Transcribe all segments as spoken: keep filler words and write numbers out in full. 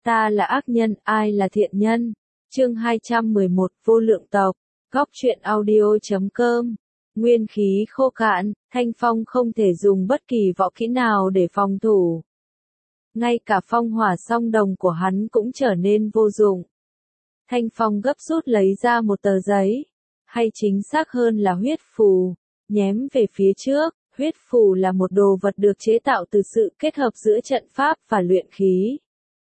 Ta là ác nhân, ai là thiện nhân? Chương hai trăm mười một, vô lượng tộc. Góc truyện audio chấm com. Nguyên khí khô cạn, Thanh Phong không thể dùng bất kỳ võ kỹ nào để phòng thủ. Ngay cả phong hỏa song đồng của hắn cũng trở nên vô dụng. Thanh Phong gấp rút lấy ra một tờ giấy, hay chính xác hơn là huyết phù, nhém về phía trước. Huyết phù là một đồ vật được chế tạo từ sự kết hợp giữa trận pháp và luyện khí.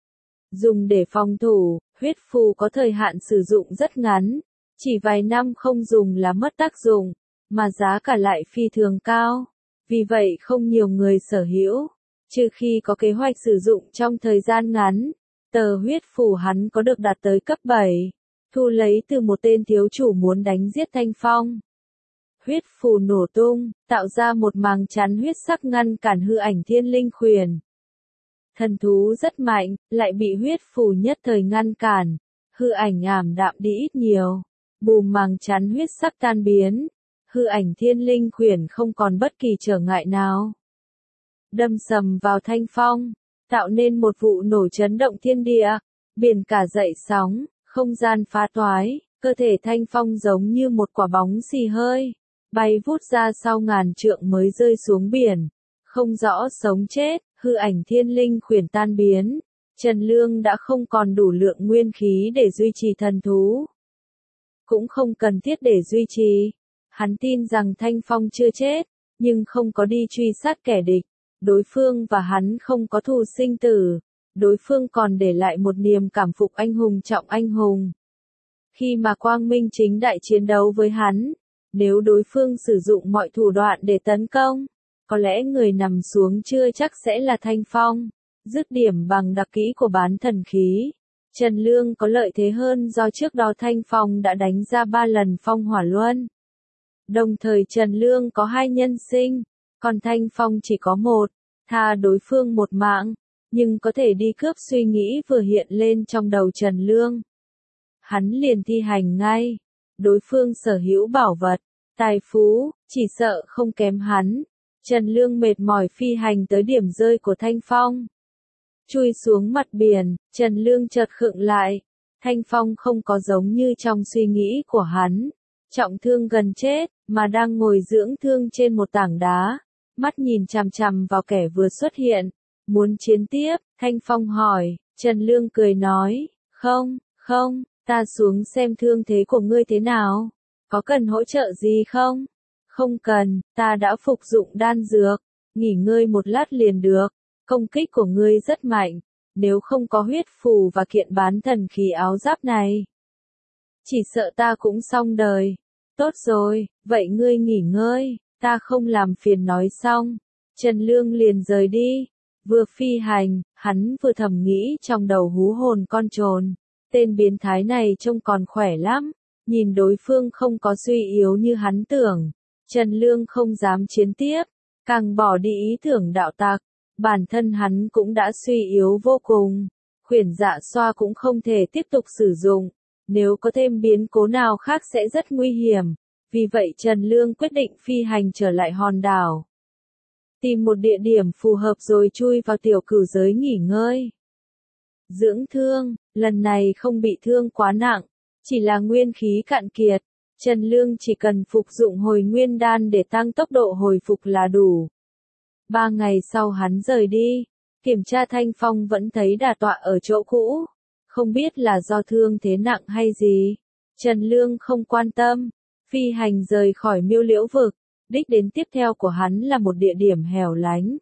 Dùng để phòng thủ, huyết phù có thời hạn sử dụng rất ngắn, chỉ vài năm không dùng là mất tác dụng, mà giá cả lại phi thường cao. Vì vậy không nhiều người sở hữu, trừ khi có kế hoạch sử dụng trong thời gian ngắn. Tờ huyết phù hắn có được đạt tới cấp bảy, thu lấy từ một tên thiếu chủ muốn đánh giết Thanh Phong. Huyết phù nổ tung, tạo ra một màng chắn huyết sắc ngăn cản hư ảnh thiên linh khuyển. Thần thú rất mạnh, lại bị huyết phù nhất thời ngăn cản, hư ảnh ảm đạm đi ít nhiều. Bùm màng chắn huyết sắc tan biến, hư ảnh thiên linh khuyển không còn bất kỳ trở ngại nào. Đâm sầm vào Thanh Phong, tạo nên một vụ nổ chấn động thiên địa, biển cả dậy sóng, không gian phá toái, cơ thể Thanh Phong giống như một quả bóng xì hơi, bay vút ra sau ngàn trượng mới rơi xuống biển, không rõ sống chết. Hư ảnh thiên linh khuyển tan biến, Trần Lương đã không còn đủ lượng nguyên khí để duy trì thần thú. Cũng không cần thiết để duy trì. Hắn tin rằng Thanh Phong chưa chết, nhưng không có đi truy sát kẻ địch. Đối phương và hắn không có thù sinh tử. Đối phương còn để lại một niềm cảm phục anh hùng trọng anh hùng. Khi mà Quang Minh chính đại chiến đấu với hắn, nếu đối phương sử dụng mọi thủ đoạn để tấn công, có lẽ người nằm xuống chưa chắc sẽ là Thanh Phong. Dứt điểm bằng đặc kỹ của bán thần khí, Trần Lương có lợi thế hơn do trước đó Thanh Phong đã đánh ra ba lần phong hỏa luân. Đồng thời Trần Lương có hai nhân sinh, còn Thanh Phong chỉ có một, tha đối phương một mạng, nhưng có thể đi cướp suy nghĩ vừa hiện lên trong đầu Trần Lương. Hắn liền thi hành ngay, đối phương sở hữu bảo vật, tài phú, chỉ sợ không kém hắn. Trần Lương mệt mỏi phi hành tới điểm rơi của Thanh Phong. Chui xuống mặt biển, Trần Lương chợt khựng lại. Thanh Phong không có giống như trong suy nghĩ của hắn, trọng thương gần chết, mà đang ngồi dưỡng thương trên một tảng đá, mắt nhìn chằm chằm vào kẻ vừa xuất hiện. Muốn chiến tiếp, Thanh Phong hỏi, Trần Lương cười nói, không, không, ta xuống xem thương thế của ngươi thế nào, có cần hỗ trợ gì không? Không cần, ta đã phục dụng đan dược, nghỉ ngơi một lát liền được, công kích của ngươi rất mạnh, nếu không có huyết phù và kiện bán thần khí áo giáp này, chỉ sợ ta cũng xong đời. Tốt rồi, vậy ngươi nghỉ ngơi, ta không làm phiền. Nói xong, Trần Lương liền rời đi, vừa phi hành, hắn vừa thầm nghĩ trong đầu hú hồn con trồn, tên biến thái này trông còn khỏe lắm, nhìn đối phương không có suy yếu như hắn tưởng. Trần Lương không dám chiến tiếp, càng bỏ đi ý tưởng đạo tặc, bản thân hắn cũng đã suy yếu vô cùng, khuyển dạ xoa cũng không thể tiếp tục sử dụng, nếu có thêm biến cố nào khác sẽ rất nguy hiểm, vì vậy Trần Lương quyết định phi hành trở lại hòn đảo. Tìm một địa điểm phù hợp rồi chui vào tiểu cửu giới nghỉ ngơi. Dưỡng thương, lần này không bị thương quá nặng, chỉ là nguyên khí cạn kiệt. Trần Lương chỉ cần phục dụng hồi nguyên đan để tăng tốc độ hồi phục là đủ. Ba ngày sau hắn rời đi, kiểm tra Thanh Phong vẫn thấy đà tọa ở chỗ cũ, không biết là do thương thế nặng hay gì. Trần Lương không quan tâm, phi hành rời khỏi Miêu Liễu vực, đích đến tiếp theo của hắn là một địa điểm hẻo lánh.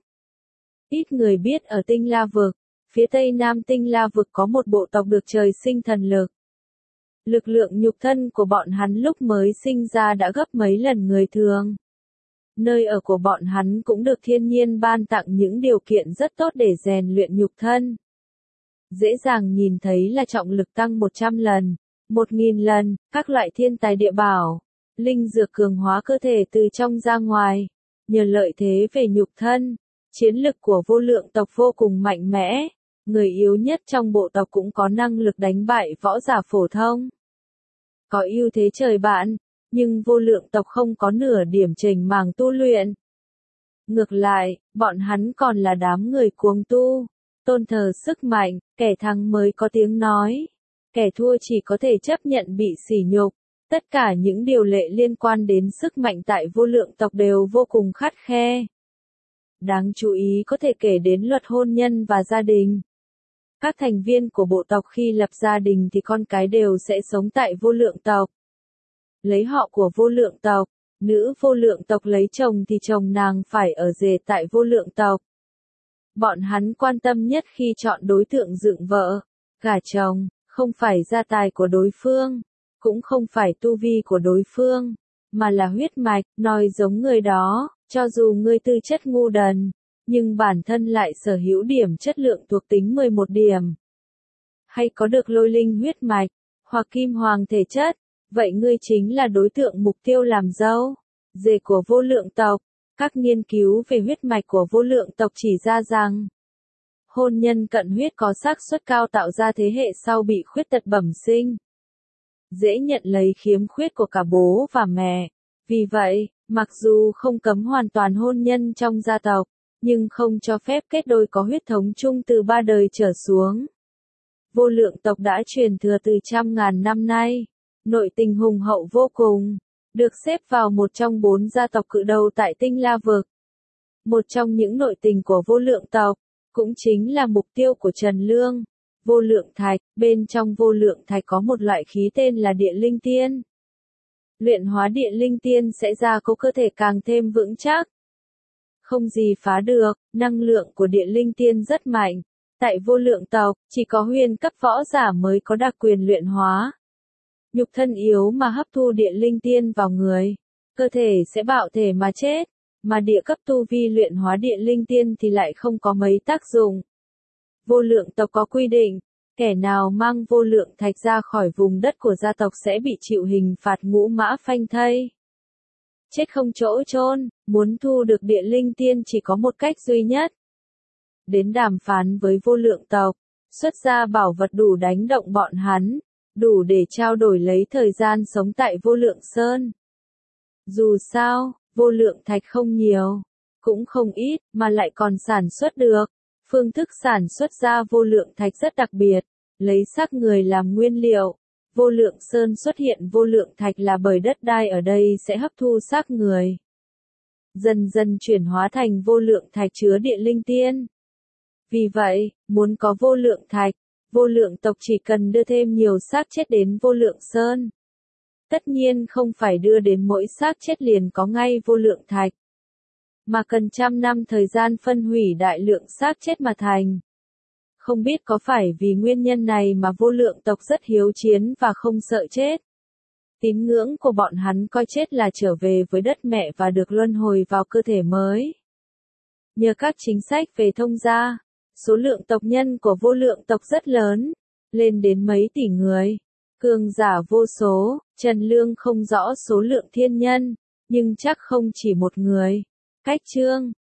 Ít người biết ở Tinh La vực, phía tây nam Tinh La vực có một bộ tộc được trời sinh thần lực. Lực lượng nhục thân của bọn hắn lúc mới sinh ra đã gấp mấy lần người thường. Nơi ở của bọn hắn cũng được thiên nhiên ban tặng những điều kiện rất tốt để rèn luyện nhục thân. Dễ dàng nhìn thấy là trọng lực tăng một trăm lần, một nghìn lần, các loại thiên tài địa bảo, linh dược cường hóa cơ thể từ trong ra ngoài. Nhờ lợi thế về nhục thân, chiến lực của vô lượng tộc vô cùng mạnh mẽ. Người yếu nhất trong bộ tộc cũng có năng lực đánh bại võ giả phổ thông. Có ưu thế trời bạn, nhưng vô lượng tộc không có nửa điểm chềnh màng tu luyện. Ngược lại, bọn hắn còn là đám người cuồng tu. tôn thờ sức mạnh, kẻ thắng mới có tiếng nói. Kẻ thua chỉ có thể chấp nhận bị sỉ nhục. Tất cả những điều lệ liên quan đến sức mạnh tại vô lượng tộc đều vô cùng khắt khe. Đáng chú ý có thể kể đến luật hôn nhân và gia đình. Các thành viên của bộ tộc khi lập gia đình thì con cái đều sẽ sống tại vô lượng tộc. Lấy họ của vô lượng tộc, nữ vô lượng tộc lấy chồng thì chồng nàng phải ở rể tại vô lượng tộc. Bọn hắn quan tâm nhất khi chọn đối tượng dựng vợ, gả chồng, không phải gia tài của đối phương, cũng không phải tu vi của đối phương, mà là huyết mạch, nói giống người đó, cho dù ngươi tư chất ngu đần, nhưng bản thân lại sở hữu điểm chất lượng thuộc tính mười một điểm. Hay có được lôi linh huyết mạch, hoặc kim hoàng thể chất, vậy ngươi chính là đối tượng mục tiêu làm dâu, rể của vô lượng tộc. Các nghiên cứu về huyết mạch của vô lượng tộc chỉ ra rằng, hôn nhân cận huyết có xác suất cao tạo ra thế hệ sau bị khuyết tật bẩm sinh. Dễ nhận lấy khiếm khuyết của cả bố và mẹ. Vì vậy, mặc dù không cấm hoàn toàn hôn nhân trong gia tộc, nhưng không cho phép kết đôi có huyết thống chung từ ba đời trở xuống. Vô lượng tộc đã truyền thừa từ trăm ngàn năm nay, nội tình hùng hậu vô cùng, được xếp vào một trong bốn gia tộc cự đầu tại tinh La Vực. Một trong những nội tình của vô lượng tộc, cũng chính là mục tiêu của Trần Lương, vô lượng thạch. Bên trong vô lượng thạch có một loại khí tên là địa linh tiên. Luyện hóa địa linh tiên sẽ gia cố cơ thể càng thêm vững chắc. Không gì phá được, năng lượng của địa linh tiên rất mạnh. Tại vô lượng tộc, chỉ có huyền cấp võ giả mới có đặc quyền luyện hóa. Nhục thân yếu mà hấp thu địa linh tiên vào người, cơ thể sẽ bạo thể mà chết, mà địa cấp tu vi luyện hóa địa linh tiên thì lại không có mấy tác dụng. Vô lượng tộc có quy định, kẻ nào mang vô lượng thạch ra khỏi vùng đất của gia tộc sẽ bị chịu hình phạt ngũ mã phanh thây. Chết không chỗ chôn, muốn thu được địa linh tiên chỉ có một cách duy nhất. Đến đàm phán với vô lượng tộc, xuất ra bảo vật đủ đánh động bọn hắn, đủ để trao đổi lấy thời gian sống tại vô lượng sơn. Dù sao, vô lượng thạch không nhiều, cũng không ít, mà lại còn sản xuất được. Phương thức sản xuất ra vô lượng thạch rất đặc biệt, lấy xác người làm nguyên liệu. Vô lượng sơn xuất hiện vô lượng thạch là bởi đất đai ở đây sẽ hấp thu xác người, dần dần chuyển hóa thành vô lượng thạch chứa địa linh tiên. Vì vậy, muốn có vô lượng thạch, vô lượng tộc chỉ cần đưa thêm nhiều xác chết đến vô lượng sơn. Tất nhiên không phải đưa đến mỗi xác chết liền có ngay vô lượng thạch, mà cần trăm năm thời gian phân hủy đại lượng xác chết mà thành. Không biết có phải vì nguyên nhân này mà vô lượng tộc rất hiếu chiến và không sợ chết. Tín ngưỡng của bọn hắn coi chết là trở về với đất mẹ và được luân hồi vào cơ thể mới. Nhờ các chính sách về thông gia, số lượng tộc nhân của vô lượng tộc rất lớn, lên đến mấy tỷ người. Cường giả vô số, Trần Lương không rõ số lượng thiên nhân, nhưng chắc không chỉ một người. Cách chương